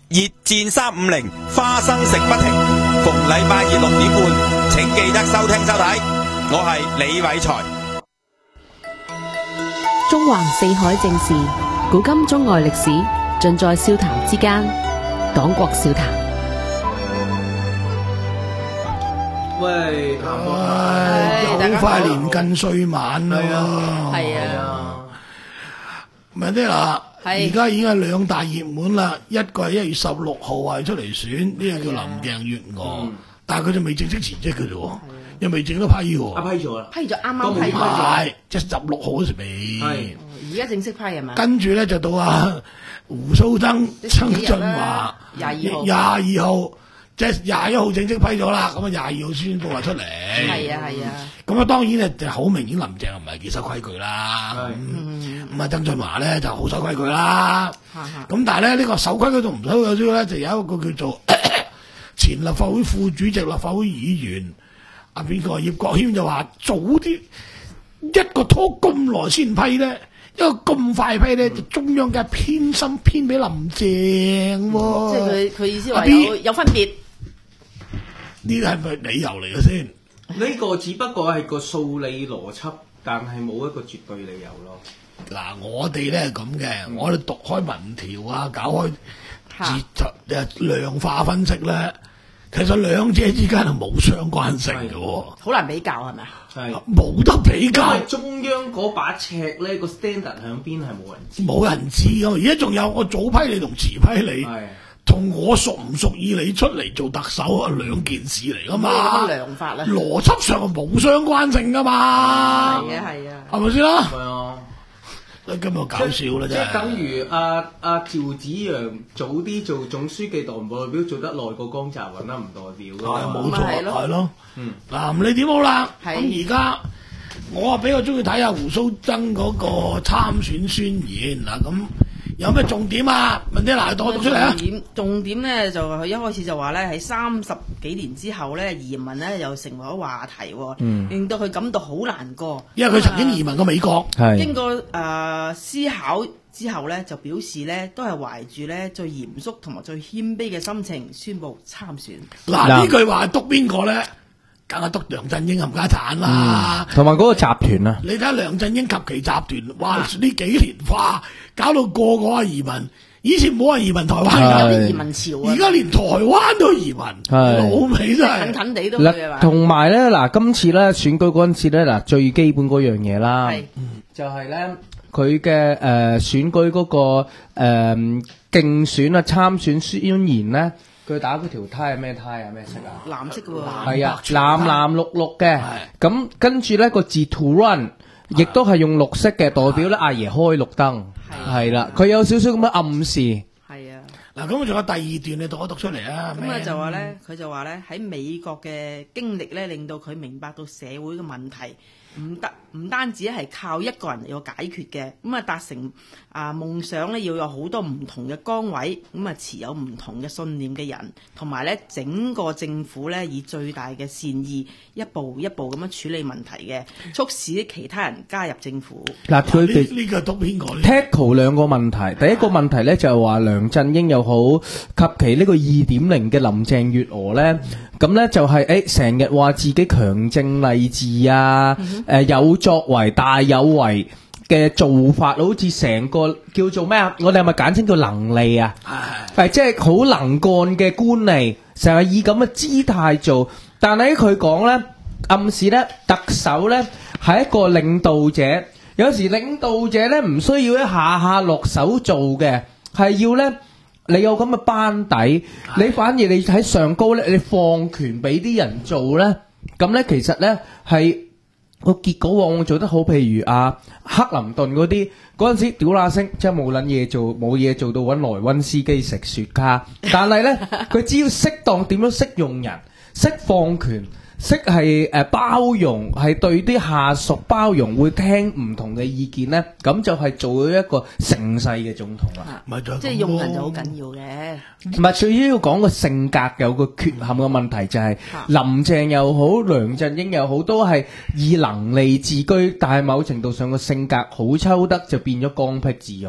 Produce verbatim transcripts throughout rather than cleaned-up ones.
熱戰三五零，花生食不停，逢禮拜二六點半，請記得收聽收睇。我係李偉才。 中環四海正事，古今中外歷史，盡在笑談之間。黨國笑談。 喂， 唉，好快年近歲晚啦， 係啊， 咪啲嗱， 係而家已經係兩大熱門啦，一個係一月十六號係出嚟選，呢個叫林鄭月娥，但係佢就未正式辭職嘅啫喎，又未正式批喎， 啊批咗啦， 批咗啱啱批咗， 係即係十六號嗰時未， 係而家正式批係嘛？ 跟住咧就到啊胡鬚曾曾俊華廿二號， 廿二號。即係廿一號正式批咗啦，咁啊廿二號宣佈話出嚟。 係啊係啊。 咁啊當然咧就好明顯林鄭唔係幾守規矩啦。咁、嗯、啊曾俊華咧就好守規矩啦。咁但係咧呢、呢個守規矩同唔守規矩咧就有一個叫做咳咳前立法會副主席、立法會議員啊邊個葉國謙就話早啲一個拖咁耐先批咧。因為咁快批咧，就中央嘅偏心偏俾林鄭喎、 嗯。即係佢佢意思話有有分別。 呢啲係咪理由嚟嘅先？ 呢個只不過係個數理邏輯，但係冇一個絕對理由咯。 嗱，我哋咧係咁嘅，我哋讀開民調啊，搞開節量化分析咧，其實兩者之間係冇相關性嘅喎。 好難比較係咪？ 係冇得比較。 因為中央嗰把尺咧，個 standard 響邊係冇人知。 冇人知㗎，而家仲有我早批你同遲批你。同我屬唔屬意你出嚟做特首係兩件事嚟噶嘛？ 咩量法咧？ 邏輯上係冇相關性噶嘛？ 係啊係啊， 係咪先啦？ 係啊， 今日搞笑啦真係。 即係等於阿阿趙紫陽早啲做總書記代唔代表做得耐過江澤民啦，唔代表㗎嘛。 冇錯，係咯。 嗯， 嗱，你點好啦？咁而家我啊比較中意睇下胡鬚曾嗰個參選宣言嗱咁。有咩重點啊？問啲嗱，我讀出嚟啊！ 重點重點咧就佢一開始就話咧喺三十幾年之後咧移民咧又成為咗話題，嗯、令到佢感到好難過。 因為佢曾經移民過美國， 係、呃、經過誒、呃、思考之後咧，就表示咧都係懷住咧最嚴肅同埋最謙卑嘅心情宣布參選。 嗱呢句話係督邊個咧？梗係督梁振英冚家產啦， 同埋嗰個集團啊！ 你睇下梁振英及其集團，哇！呢幾年哇，搞到個個啊移民，以前冇人移民台灣， 有啲移民潮啊！ 而家連台灣都移民，老味真係近近地都去係嘛？ 同埋咧，嗱，今次咧選舉嗰陣時咧，嗱最基本嗰樣嘢啦，就係咧佢嘅誒選舉嗰個誒競選啊參選宣言咧。佢打嗰條呔係咩呔啊？咩色啊？ 藍色嘅喎。 係啊，藍藍綠綠嘅。咁跟住咧個字 to run， 亦都係用綠色嘅，代表咧阿爺開綠燈。係啦，佢有少少咁嘅暗示。 係啊。 嗱，咁仲有第二段，你讀一讀出嚟啊！ 咁啊就話咧，佢就話咧喺美國嘅經歷咧，令到佢明白到社會嘅問題。唔得，唔單止係靠一個人嚟到解決嘅，咁啊達成啊夢想咧，要有好多唔同嘅崗位，咁啊持有唔同嘅信念嘅人，同埋咧整個政府咧以最大嘅善意，一步一步咁樣處理問題嘅，促使其他人加入政府。 嗱，佢哋呢個督邊個 tackle 兩個問題，第一個問題咧就係話梁振英又好及其呢個二點零嘅林鄭月娥咧，咁咧就係誒成日話自己強政勵治啊。誒、呃、有作為大有為嘅做法，好似成個叫做咩啊？我哋係咪簡稱叫能力啊？係即係好能幹嘅官吏，成日以咁嘅姿態做。但係佢講咧，暗示咧特首咧係一個領導者，有時領導者咧唔需要一下下落手做嘅，係要咧你有咁嘅班底，你反而你喺上高咧，你放權俾啲人做咧，咁咧其實咧係。個結果往往做得好，譬如啊克林頓嗰啲嗰陣時屌乸聲，即係冇撚嘢做，冇嘢做到揾萊溫斯基食雪茄，但係咧佢只要適當點樣識用人，識放權，識係誒包容，係對啲下屬包容，會聽唔同嘅意見咧，咁就係做咗一個盛世嘅總統啦。 即係用人就好緊要嘅。 唔係最主要講個性格有個缺陷嘅問題，就係林鄭又好，梁振英又好，都係以能力自居，但係某程度上個性格好抽得，就變咗剛愎自用咯。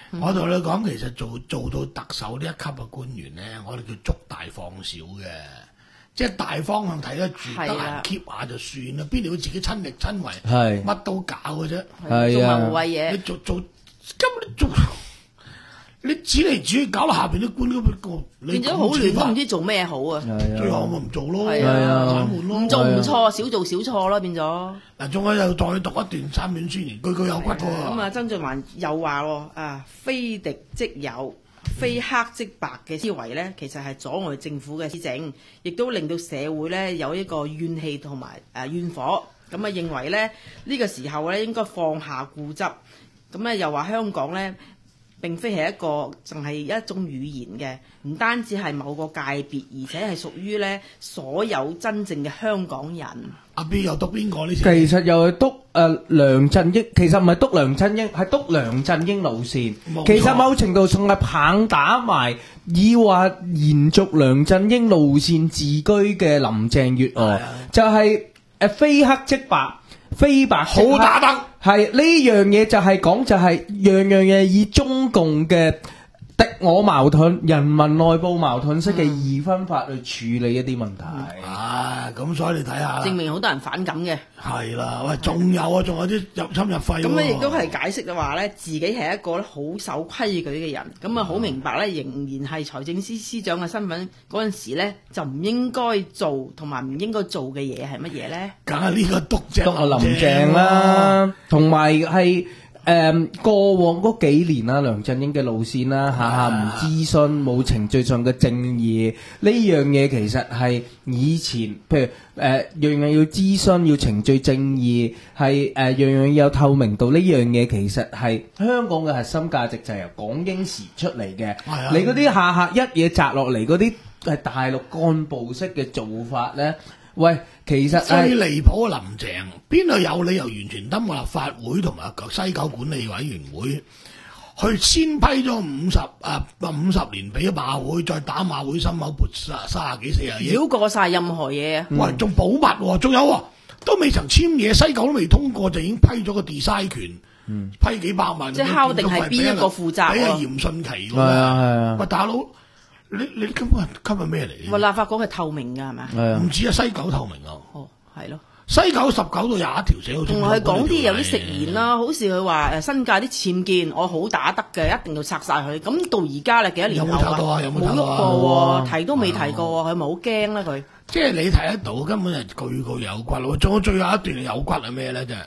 我同你講，其實做做到特首呢一級嘅官員咧，我哋叫捉大放小嘅，即係大方向睇得住，得閒 keep 下就算啦。邊度會自己親力親為， 係乜都搞嘅啫。 係啊， 做無謂嘢。 你做做根本你做，你指嚟指去搞到下邊啲官嗰個， 變咗好亂，都唔知做咩好啊！ 最後咪唔做咯， 係啊， 唔做唔錯，少做少錯咯，變咗。 嗱，仲有又再讀一段三卷宣言，句句有骨喎。 咁啊，曾俊華又話喎啊，非敵即友，非黑即白嘅思維咧，其實係阻礙政府嘅施政，亦都令到社會咧有一個怨氣同埋誒怨火。咁啊，認為咧呢個時候咧應該放下固執。咁咧又話香港咧並非係一個淨係一種語言嘅，唔單止係某個界別，而且係屬於咧所有真正嘅香港人。 阿 B 又督邊個呢？ 其實又係督誒梁振英，其實唔係督梁振英，係督梁振英路線。其實某程度上係棒打埋以話延續梁振英路線自居嘅林鄭月娥，就係誒非黑即白。非白即黑， 好打得係呢樣嘢就係講就係樣樣嘢以中共嘅敵我矛盾、人民內部矛盾式嘅二分法去處理一啲問題。 啊，咁所以你睇下， 證明好多人反感嘅。 係啦，喂，仲有啊，仲有啲入侵入肺。 咁咧亦都係解釋嘅話咧，自己係一個咧好守規矩嘅人，咁啊好明白咧，仍然係財政司司長嘅身份嗰陣時咧，就唔應該做同埋唔應該做嘅嘢係乜嘢咧？ 梗係呢個督正督阿林鄭啦，同埋係。誒、嗯、過往嗰幾年啦，梁振英嘅路線啦，下下唔諮詢，冇程序上嘅正義，呢樣嘢其實係以前，譬如誒、呃、樣樣要諮詢，要程序正義，係誒、呃、樣樣要有透明度，呢樣嘢其實係香港嘅核心價值，就係由港英時出嚟嘅。你嗰啲下下一嘢摘落嚟嗰啲係大陸幹部式嘅做法咧。喂，其實最離譜嘅林鄭，邊度有理由完全登過立法會同埋西九管理委員會，去先批咗五十啊五十年俾馬會，再打馬會心口撥三十幾四十億， 繞過晒任何嘢啊！ 喂，仲保密喎，仲有喎，都未曾簽嘢，西九都未通過就已經批咗個 design 權，嗯、批幾百萬， 即係敲定係邊一個負責？ 俾阿嚴迅奇喎， 係啊係啊！ 喂，大佬。你你根本今日咩嚟？ 喂，立法局係透明㗎係咪？ 係啊， 唔止啊，西九透明啊。 哦，係咯。西九十九到廿一條寫好清楚。 同埋佢講啲有啲食言啦，好似佢話誒新界啲僭建我好打得嘅，一定要拆晒佢。咁到而家咧幾多年後啊？ 有冇拆到啊？有冇冇喐過喎，提都未提過喎，佢咪好驚咧佢？ 即係你睇得到，根本係句句有骨咯。仲有最後一段有骨係咩咧？真係。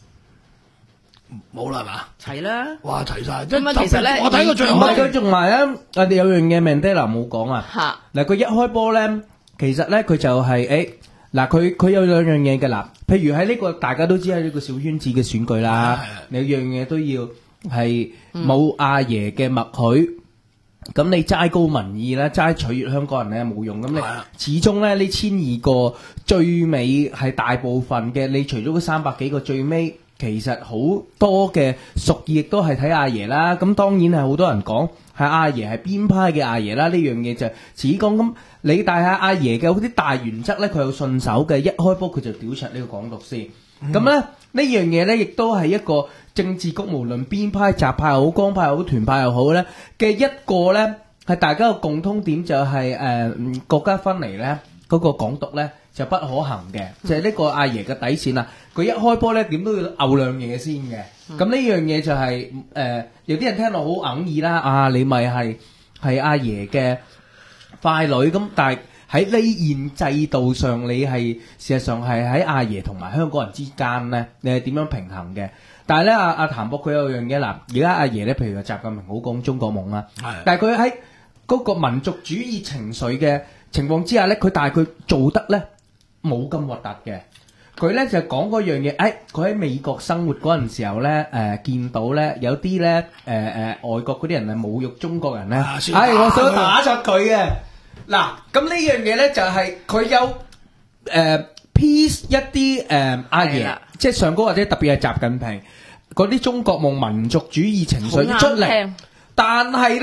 冇啦，係嘛？齊啦！哇，齊晒！即係其實咧，我睇過最後。唔係佢仲埋咧，我哋有樣嘢 Mandela 冇講啊。嚇！嗱，佢一開波咧，其實咧佢就係誒嗱，佢佢有兩樣嘢嘅嗱，譬如喺呢個大家都知喺呢個小圈子嘅選舉啦，你樣嘢都要係冇阿爺嘅默許，咁你齋高民意咧，齋取悅香港人咧冇用，咁你始終咧呢千二個最尾係大部分嘅，你除咗嗰三百幾個最尾。其實好多嘅屬意亦都係睇阿爺啦，咁當然係好多人講係阿爺係邊派嘅阿爺啦，呢樣嘢就只講咁你帶下阿爺嘅嗰啲大原則咧，佢有順手嘅，一開波佢就屌柒呢個港獨先，咁咧、嗯、呢樣嘢咧亦都係一個政治局無論邊派習派又好光派又好團派又好咧嘅一個咧係大家嘅共通點就係、是、誒、呃、國家分離咧嗰、那個港獨咧。就不可行嘅，就係、是、呢個阿爺嘅底線啦。佢一開波咧，點都要拗兩嘢先嘅。咁呢、嗯、樣嘢就係、是、誒、呃，有啲人聽落好哽耳啦。啊，你咪係係阿爺嘅傀儡咁，但係喺呢現制度上，你係事實上係喺阿爺同埋香港人之間咧，你係點樣平衡嘅？但係咧，阿阿譚博佢有樣嘢嗱，而家阿爺咧，譬如話習近平好講中國夢啦，但係佢喺嗰個民族主義情緒嘅情況之下咧，佢但係佢做得咧。冇咁核突嘅，佢咧就講嗰樣嘢。誒，佢喺美國生活嗰陣時候咧，誒、呃、見到咧有啲咧誒誒外國嗰啲人係侮辱中國人咧，係、啊哎、我想打出佢嘅。嗱，咁呢樣嘢咧就係、是、佢有誒、呃、peace 一啲誒、呃、阿爺，的即係上高或者特別係習近平嗰啲中國夢民族主義情緒出嚟，但係咧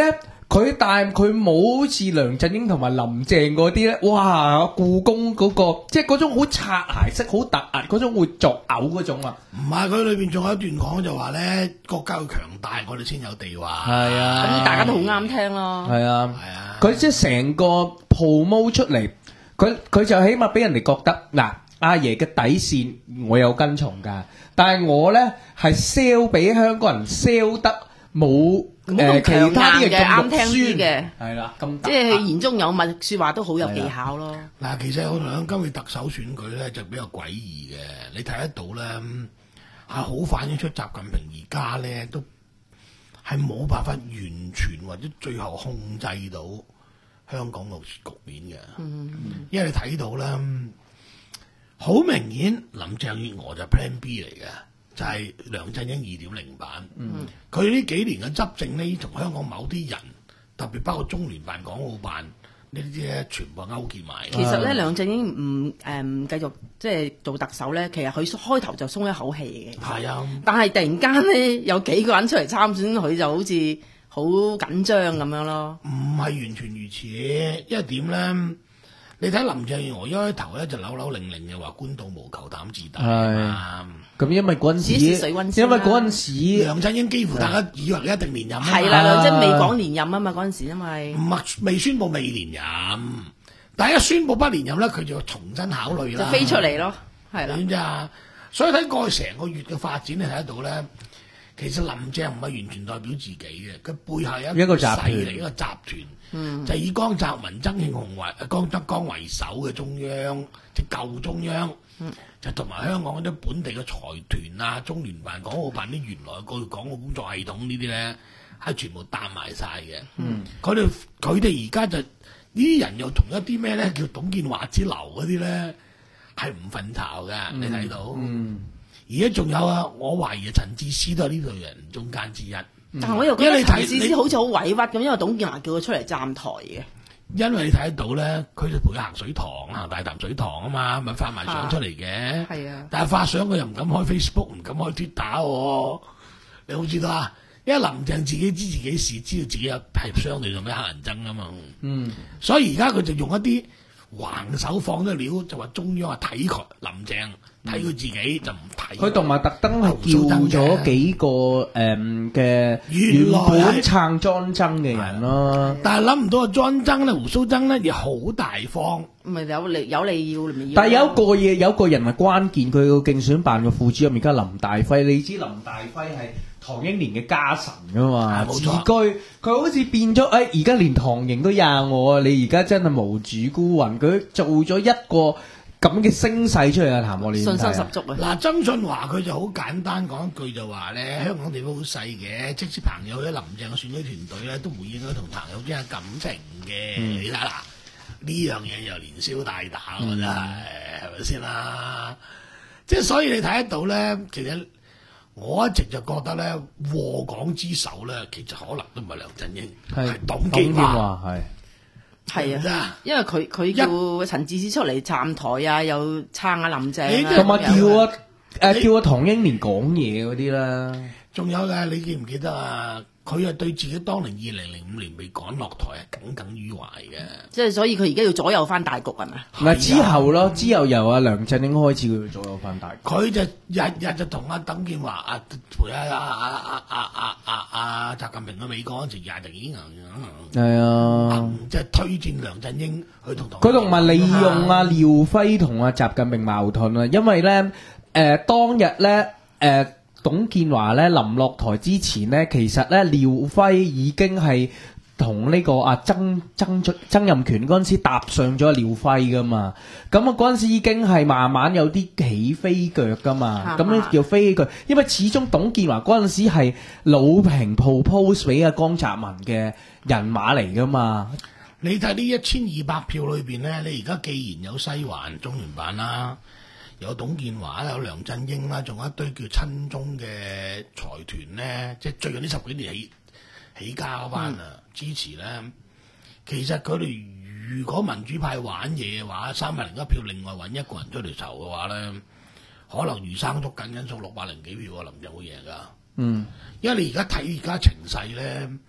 佢但係佢冇好似梁振英同埋林鄭嗰啲咧，哇！故宮嗰、個即係嗰種好擦鞋式、好突兀嗰種會作嘔嗰種啊！ 唔係，佢裏邊仲有一段講就話咧，國家要強大，我哋先有地位。 係啊， 咁大家都好啱聽咯。 係啊， 係啊， 佢即係成個 promo 出嚟，佢佢就起碼俾人哋覺得嗱，阿爺嘅底線我有跟從㗎，但係我咧係 sell 俾香港人 sell 得冇。誒，其他啲嘢咁啱聽啲嘅， 係啦，咁即係言中有物，説話都好有技巧咯。 嗱，其實我同今次特首選舉咧就比較詭異嘅，你睇得到咧，係好反映出習近平而家咧都係冇辦法完全或者最後控制到香港個局面嘅。嗯，因為你睇到咧，好明顯林鄭月娥就 Plan B 嚟嘅。就係梁振英二點零版，佢呢、嗯、幾年嘅執政呢，同香港某啲人，特別包括中聯辦、港澳辦呢啲咧，全部勾結埋。 其實咧，梁振英唔誒唔繼續即係做特首咧，其實佢開頭就鬆一口氣嘅。係啊，但係突然間咧，有幾個人出嚟參選，佢就好似好緊張咁樣咯。 唔係完全如此，因為點咧？你睇林鄭月娥一開頭咧就扭扭擰擰嘅話官到無求膽自大啊！ 咁因為嗰陣時，因為嗰陣時梁振英幾乎大家以為佢一定連任啊！ 係啦，梁振英未講連任啊嘛，嗰陣時因為唔係未宣佈未連任，但係一宣佈不連任咧，佢就重新考慮啦， 就飛出嚟咯，係啦。 點啫？所以睇過去成個月嘅發展，你睇得到咧，其實林鄭唔係完全代表自己嘅，佢背後有一個勢力、一個集團。嗯，就以江澤民、曾慶紅為江德江為首嘅中央，即係舊中央，嗯、就同埋香港嗰啲本地嘅財團啊、中聯辦、港澳辦啲原來個港澳工作系統呢啲咧，係全部擔埋晒嘅。嗯，佢哋佢哋而家就呢啲人又同一啲咩咧叫董建華之流嗰啲咧，係唔瞓巢嘅，嗯、你睇到。嗯，而家仲有啊，我懷疑陳智思都係呢類人中間之一。 但係我又覺得陳智思好似好委屈咁，因為董建華叫佢出嚟站台嘅。 因為你睇得到咧，佢就陪佢行水塘啊，大潭水塘啊嘛，咪發埋相出嚟嘅。係啊，但係發相佢又唔敢開 Facebook，唔敢開 Twitter。你好知道啊？因為林鄭自己知自己事，知道自己有係相對上咩黑人憎啊嘛。嗯，所以而家佢就用一啲橫手放咗料，就話中央啊睇佢林鄭。睇佢自己就唔睇，佢同埋特登係叫咗幾個誒嘅原本撐莊爭嘅人咯。 但係諗唔到啊，莊爭咧、胡鬚曾咧亦好大方， 咪有利有利要咪要。 但係有一個嘢，有一個人係關鍵，佢個競選辦嘅副主任而家林大輝，你知林大輝係唐英年嘅家臣噶嘛？自居佢好似變咗，誒而家連唐營都廿我啊！你而家真係無主孤魂，佢做咗一個咁嘅聲勢出嚟啊！譚我哋信心十足啊！ 嗱，曾俊華佢就好簡單講一句就話咧，香港地方好細嘅，即使朋友喺林鄭嘅選舉團隊咧，都唔會應該同朋友之間感情嘅。嗯、你睇啦，呢樣嘢又連消帶打喎，真係係咪先啦？即係所以你睇得到咧，其實我一直就覺得咧，禍港之首咧，其實可能都唔係梁振英，係董建華係。 係啊，因為佢佢叫陳智思出嚟站台啊，又撐下林鄭啊， 同埋叫啊誒叫啊唐英年講嘢嗰啲啦。 仲有嘅，你記唔記得啊？佢係對自己當年二零零五年被趕落台係耿耿於懷嘅。即係所以佢而家要左右翻大局係咪？ 唔係之後咯，之後由阿梁振英開始佢要左右翻大局。 佢就日日就同阿董建華啊陪阿阿阿阿阿阿阿習近平去美國嗰時，日日已經係啊， 即係推薦梁振英去同同。 佢同埋利用阿廖輝同阿習近平矛盾啊，因為咧誒當日咧誒。董建華咧臨落台之前咧，其實咧廖輝已經係同呢個啊曾曾曾蔭權嗰陣時搭上咗廖輝噶嘛，咁啊嗰陣時已經係慢慢有啲起飛腳噶嘛，咁咧叫飛腳，因為始終董建華嗰陣時係魯平 propose 俾阿江澤民嘅人馬嚟噶嘛。 你睇呢一千二百票裏邊咧，你而家既然有西環中聯辦啦。有董建華有梁振英啦，仲有一堆叫親中嘅財團咧，即係最近呢十幾年起起家嗰班啊，嗯、支持咧。其實佢哋如果民主派玩嘢嘅話，三百零一票，另外揾一個人出嚟籌嘅話咧，可能魚生捉緊緊數六百零幾票啊，林鄭會贏噶。嗯，因為你而家睇而家情勢咧，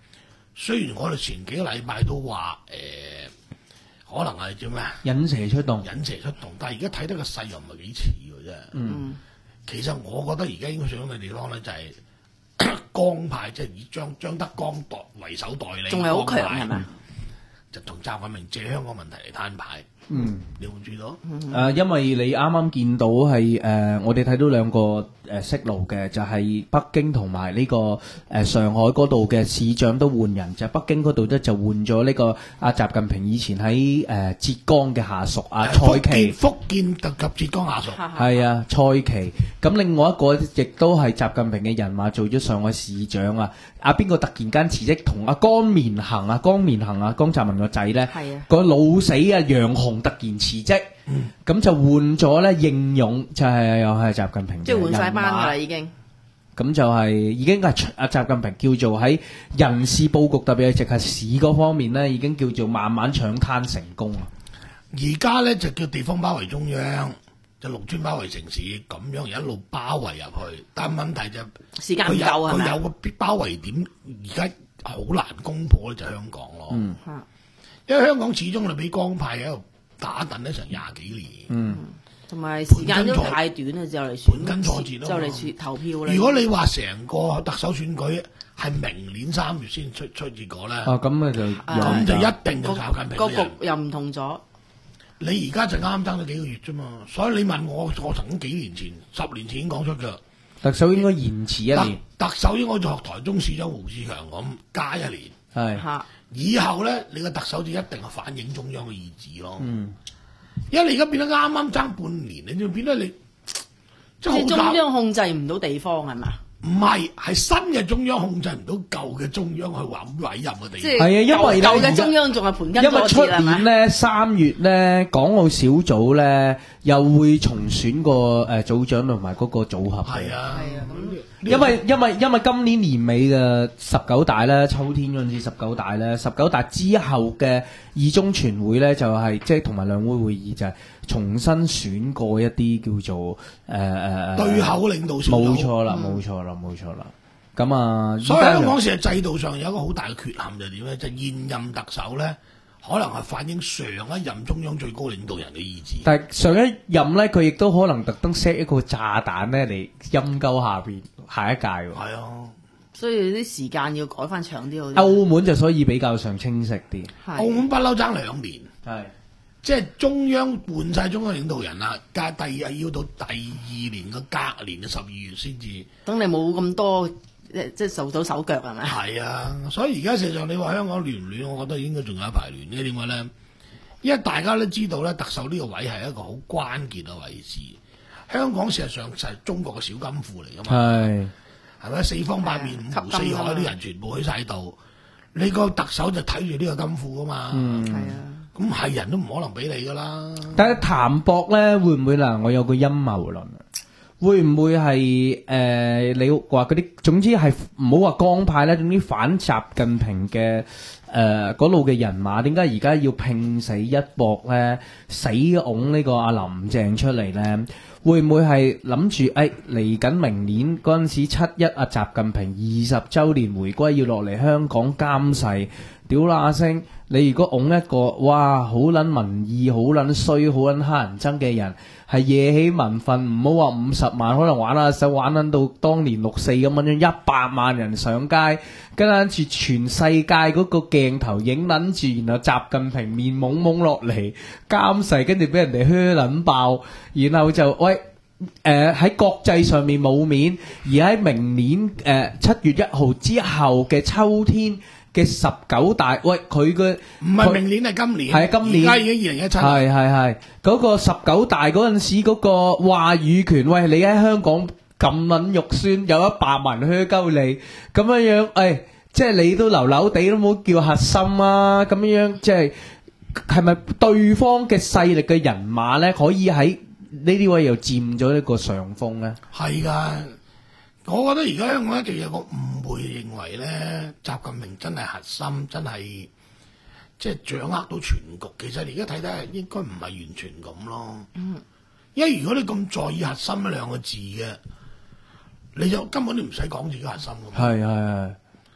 雖然我哋前幾個禮拜都話誒、呃，可能係叫咩啊？ 引蛇出洞， 引蛇出洞，但係而家睇得個勢又唔係幾似喎，真係。 嗯， 其實我覺得而家應該上嘅地方咧就係、是、江派，即係以張張德江代為首代理， 仲係好強係嘛？ 就同習近平借香港問題嚟攤牌。 嗯， 你會注意到？誒、 嗯呃，因為你啱啱見到係誒、呃，我哋睇到兩個誒、呃、息路嘅，就係、是、北京同埋呢個誒、呃、上海嗰度嘅市長都換人，就係、北京嗰度咧就換咗呢個阿習近平以前喺誒、呃、浙江嘅下屬阿蔡奇， 福建特及浙江下屬， 係啊蔡奇。咁另外一個亦都係習近平嘅人馬做咗上海市長啊。阿邊個突然間辭職，同阿江綿恒啊，江綿恒啊，江澤民個仔咧，個老死啊楊雄突然辭職，咁、嗯、就換咗咧應勇，就係、是、又係習近平嘅人馬， 即係換晒班㗎啦已經。 咁就係已經係阿習近平叫做喺人事佈局，特別係直轄市嗰方面咧，已經叫做慢慢搶灘成功啊！ 而家咧就叫地方包圍中央。就陸村包圍城市咁樣一路包圍入去，但係問題就時間唔夠啊， 佢有個包圍點，而家好難攻破咧，就香港咯。嗯，因為香港始終係俾江派喺度打緊咗成廿幾年。嗯， 同埋時間都太短啦，就嚟選， 盤根錯節咯， 就嚟選投票啦。 如果你話成個特首選舉係明年三月先出出結果咧， 啊咁啊就咁就一定就習近平個局又唔同咗。 你而家就啱爭咗幾個月啫嘛，所以你問我，我曾經幾年前、十年前已經講出㗎。 特首應該延遲一年， 特，特首應該就學台中市長胡志強咁加一年。 係， 以後咧，你個特首就一定係反映中央嘅意志咯。嗯，因為你而家變得啱啱爭半年，你就變得你即係中央控制唔到地方係嘛？ 唔係，係新嘅中央控制唔到舊嘅中央去揾委任嘅地方。 係啊，因為舊嘅中央仲係盤根錯節， 因為出年咧三月咧，港澳小組咧又會重選個誒組長同埋嗰個組合。 係啊， 係啊，咁因為因為因為今年年尾嘅十九大咧，秋天嗰陣時十九大咧，十九大之後嘅二中全會咧，就係即係同埋兩會會議就係重新選過一啲叫做誒誒誒對口領導小組。 冇錯啦，冇錯啦，冇錯啦。咁啊， 所以香港成日制度上有一個好大嘅缺陷就係點咧？就係現任特首咧，可能係反映上一任中央最高領導人嘅意志。 但係上一任咧，佢亦都可能特登 set 一個炸彈咧嚟陰鳩下邊下一屆喎。 係啊， 所以啲時間要改翻長啲好啲。 澳門就所以比較上清晰啲。 澳門不嬲爭兩年。 係。 即係中央換晒中央領導人啦，隔第二要到第二年嘅隔年嘅十二月先至。 等你冇咁多即係受到手腳係咪？ 係啊，所以而家事實上你話香港亂唔亂，我覺得應該仲有一排亂嘅。點解咧？因為大家都知道咧，特首呢個位係一個好關鍵嘅位置。香港事實上就係中國嘅小金庫嚟噶嘛。係係咪？四方八面五湖四海啲人全部喺晒度，你個特首就睇住呢個金庫噶嘛。嗯，係啊。咁係人都唔可能俾你噶啦。 但係譚博咧會唔會嗱？我有個陰謀論，會唔會係誒、呃？你話嗰啲，總之係唔好話江派咧，總之反習近平嘅誒嗰路嘅人馬，點解而家要拼死一搏咧？死拱呢個阿林鄭出嚟咧？會唔會係諗住誒嚟緊明年嗰陣時七一啊？習近平二十週年回歸要落嚟香港監誓，屌啦阿星！你如果拱一個哇好撚民意、好撚衰、好撚乞人憎嘅人，係惹起民憤，唔好話五十萬，可能玩下手玩撚到當年六四咁樣，一百萬人上街，跟住全世界嗰個鏡頭影撚住，然後習近平面懵懵落嚟監誓，跟住俾人哋靴撚爆，然後就喂誒喺、呃、國際上面冇面，而喺明年誒七、呃、月一號之後嘅秋天嘅十九大，喂佢嘅唔係明年係今年， 係今年， 而家已經二零一七，係係係嗰個十九大嗰陣時嗰個話語權，喂你喺香港咁撚肉酸，有一百萬靴鳩你咁樣樣，誒、哎、即係你都流流地都冇叫核心啊，咁樣樣即係係咪對方嘅勢力嘅人馬咧，可以喺呢啲位又佔咗一個上風咧？ 係㗎。我覺得而家香港一直有個誤會，認為咧習近平真係核心，真係即係掌握到全局。其實你而家睇睇，應該唔係完全咁咯。嗯，因為如果你咁在意核心一兩個字嘅，你就根本都唔使講自己核心㗎嘛。 係係係。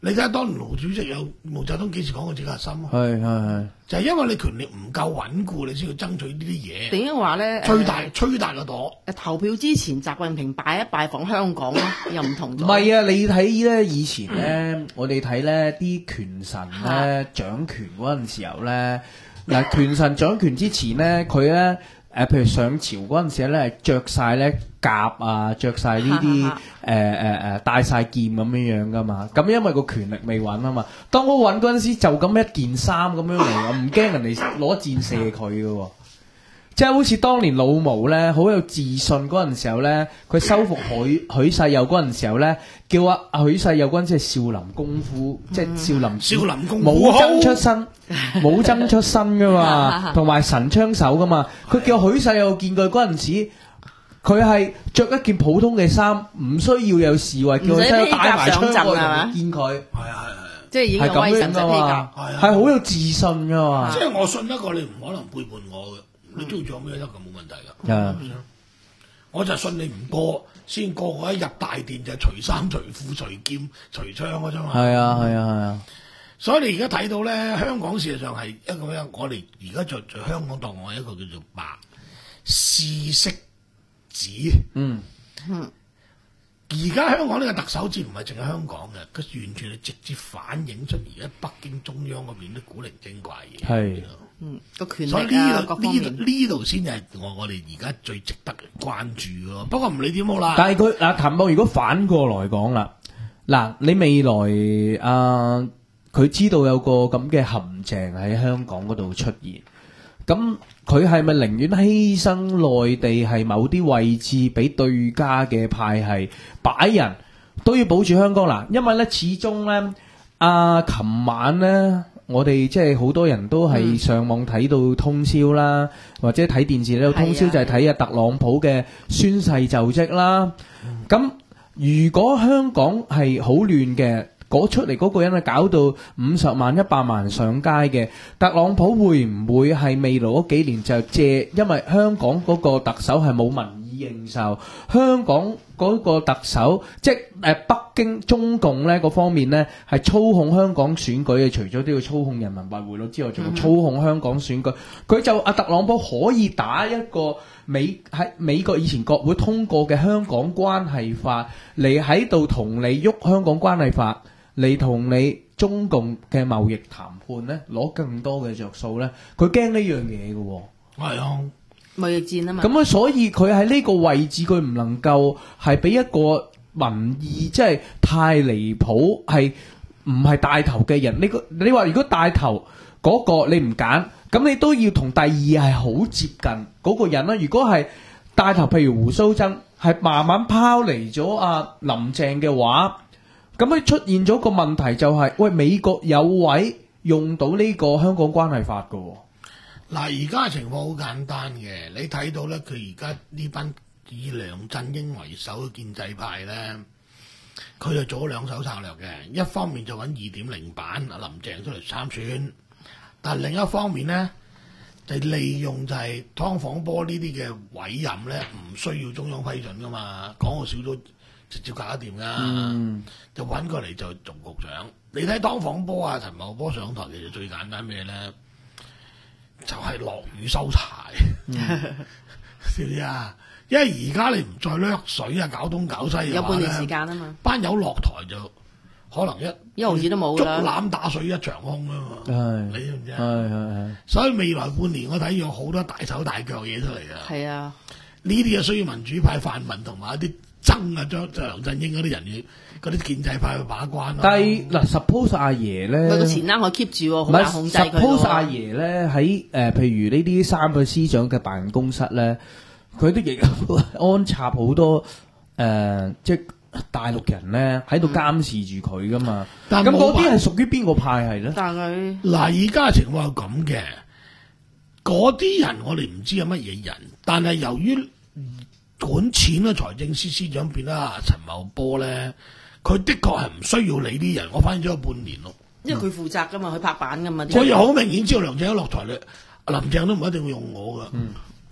你睇下當年毛主席有毛澤東幾時講過自己核心啊？ 係係係， 就係因為你權力唔夠穩固，你先要爭取呢啲嘢。 定係話咧， 吹大吹大個朵。 誒投票之前，習近平拜一拜訪香港咧，又唔同咗。 唔係啊！你睇咧以前咧，我哋睇咧啲權臣咧掌權嗰陣時候咧，嗱權臣掌權之前咧，佢咧誒譬如上朝嗰陣時咧，係着晒咧甲啊，着晒呢啲誒誒誒帶晒劍咁樣樣噶嘛。咁因為個權力未穩啊嘛。當我穩嗰陣時，就咁一件衫咁樣嚟，我唔驚人哋攞箭射佢嘅喎。即係好似當年老毛咧，好有自信嗰陣時候咧，佢收復許許世友嗰陣時候咧，叫阿許世友嗰陣即係少林功夫，即係少林少林功夫武僧出身，武僧出身噶嘛，同埋神槍手噶嘛。佢叫許世友見佢嗰陣時，佢係着一件普通嘅衫，唔需要有侍衛，叫許世友帶埋槍過嚟見佢。 係啊係啊係啊， 即係已經有威神嘅披甲， 係好有自信噶嘛。 即係我信得過你，唔可能背叛我嘅。你中意做咩得㗎，冇問題㗎。 Yeah. 我就信你唔過，先過我一入大殿就除衫除褲除劍除槍嗰啫嘛。 係啊係啊係啊。 所以你而家睇到咧，香港事實上係一個咩？我哋而家在在香港當我係一個叫做白試色子。 嗯嗯。 而家香港呢個特首戰唔係淨係香港嘅，佢完全係直接反映出而家北京中央嗰邊啲古靈精怪嘢。 係。 嗯，個權所以力啊， 呢度呢各方面度呢度先係我我哋而家最值得關注咯。不過唔理點好啦。 但係佢嗱譚博，如果反過來講啦，嗱你未來啊，佢知道有個咁嘅陷阱喺香港嗰度出現，咁佢係咪寧願犧牲內地係某啲位置俾對家嘅派系擺人，都要保住香港啦？因為咧，始終咧，啊，琴晚咧。我哋即係好多人都係上網睇到通宵啦，嗯、或者睇電視咧通宵就係睇阿特朗普嘅宣誓就職啦。咁、嗯、如果香港係好亂嘅，嗰出嚟嗰個人係搞到五十萬、一百萬上街嘅，特朗普會唔會係未來嗰幾年就借？因為香港嗰個特首係冇民意認受，香港嗰個特首即係誒北京中共咧嗰方面咧係操控香港選舉嘅，除咗都要操控人民幣匯率之外，仲要操控香港選舉。佢就阿特朗普可以打一個美喺美國以前國會通過嘅香港關係法嚟喺度同你喐香港關係法嚟同你中共嘅貿易談判咧，攞更多嘅着數咧，佢驚呢樣嘢嘅喎。 係啊。 貿易戰啊嘛， 咁啊，所以佢喺呢個位置，佢唔能夠係俾一個民意即係太離譜，係唔係帶頭嘅人？你個你話如果帶頭嗰個你唔揀，咁你都要同第二係好接近嗰個人啦。如果係帶頭，譬如胡鬚曾係慢慢拋離咗阿林鄭嘅話，咁佢出現咗個問題就係、是，喂，美國有位用到呢個香港關係法㗎喎。 嗱，而家嘅情況好簡單嘅，你睇到咧，佢而家呢班以梁振英為首嘅建制派咧，佢就做咗兩手策略嘅。一方面就揾二點零版阿林鄭出嚟參選，但另一方面咧就利用就係劏房波呢啲嘅委任咧，唔需要中央批准噶嘛，講個少咗直接搞得掂噶，嗯、就揾過嚟就做局長。你睇劏房波啊，陳茂波上台其實最簡單咩咧？就係落雨收柴，知唔知啊？因為而家你唔再掠水啊，搞東搞西嘅話咧， 有半年時間啊嘛， 班友落台就可能一一毫子都冇啦， 竹籃打水一場空啊嘛， 係你知唔知啊？ 係係係。所以未來半年我睇有好多大手大腳嘢出嚟啊！ 係啊， 呢啲啊需要民主派、泛民同埋一啲憎啊張梁振英嗰啲人要嗰啲建制派去把關咯。 但係嗱 ，suppose 阿爺咧， 佢個錢啱可 keep 住喎，好難控制佢。 suppose 阿爺咧喺誒，譬如呢啲三個司長嘅辦公室咧，佢都亦安插好多誒、呃，即係大陸人咧喺度監視住佢噶嘛。咁嗰啲係屬於邊個派系咧？ 但係嗱，而家嘅情況係咁嘅，嗰啲人我哋唔知係乜嘢人，但係由於管錢嘅財政司司長變啦陳茂波咧，佢的確係唔需要理啲人。我反映咗半年咯， 因為佢負責噶嘛，佢拍板噶嘛。 所以好明顯知道梁振英落台咧，林鄭都唔一定會用我噶。 嗯，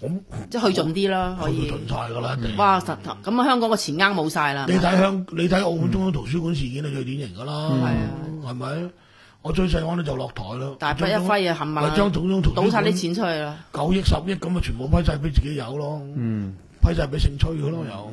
咁即係去盡啲啦，可以。 去盡晒㗎啦，一定哇！實咁啊，香港個錢罌冇晒啦。 你睇香，你睇澳門中央圖書館事件係最典型㗎啦， 係啊， 係咪？我最細嗰陣就落台啦， 大筆一揮啊，冚唪唥將總統圖書館倒晒啲錢出去啦， 九億十億咁啊，全部批晒俾自己有咯， 嗯， 批晒俾姓崔嘅咯有。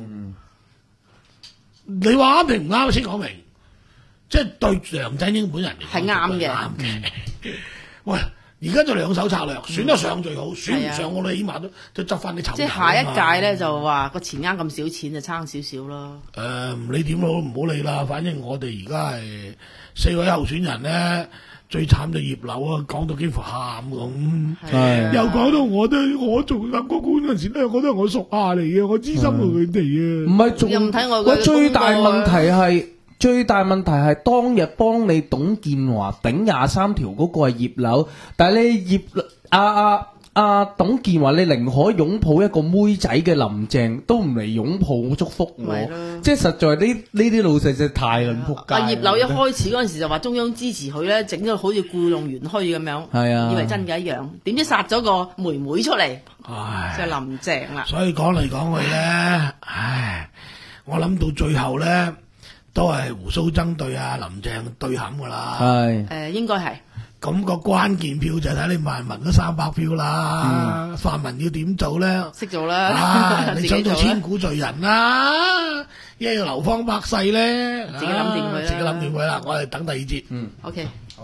你話啱定唔啱先講明，即係對梁振英本人嚟講係啱嘅。 啱嘅。喂，而家就兩手策略，選得上最好，選唔上我哋起碼都都執翻啲籌。 即係下一屆咧就話個錢罌咁少錢就差少少咯。 誒，唔理點好唔好理啦，反正我哋而家係四位候選人咧，最慘就葉劉啊，講到幾乎喊咁， 係又講到我都我做立法官嗰陣時咧，我都係我屬下嚟嘅，我知心過佢哋啊。 唔係仲又唔睇我我嘅最大功課問題係最大問題係當日幫你董建華頂廿三條嗰個係葉劉，但係你葉阿阿阿董建華你寧可擁抱一個妹仔嘅林鄭，都唔嚟擁抱祝福我咪咯， 即係實在呢呢啲老細真係太撚仆街。 阿葉劉一開始嗰陣時就話中央支持佢咧，整咗好似故弄玄虛咁樣， 係啊以為真嘅一樣，點知殺咗個妹妹出嚟， 唉， 就係林鄭啦。 所以講嚟講去咧，唉，我諗到最後咧，都係胡鬚曾對啊林鄭對冚噶啦。 係誒，應該係。 咁個關鍵票就睇你萬民嗰三百票啦，泛民要點做咧？ 識做啦， 啊！你自想做己做啦， 千古罪人啦，一係要流芳百世咧， 自己諗掂佢啦啊自己諗掂佢啦。我哋等第二節。 嗯。 OK。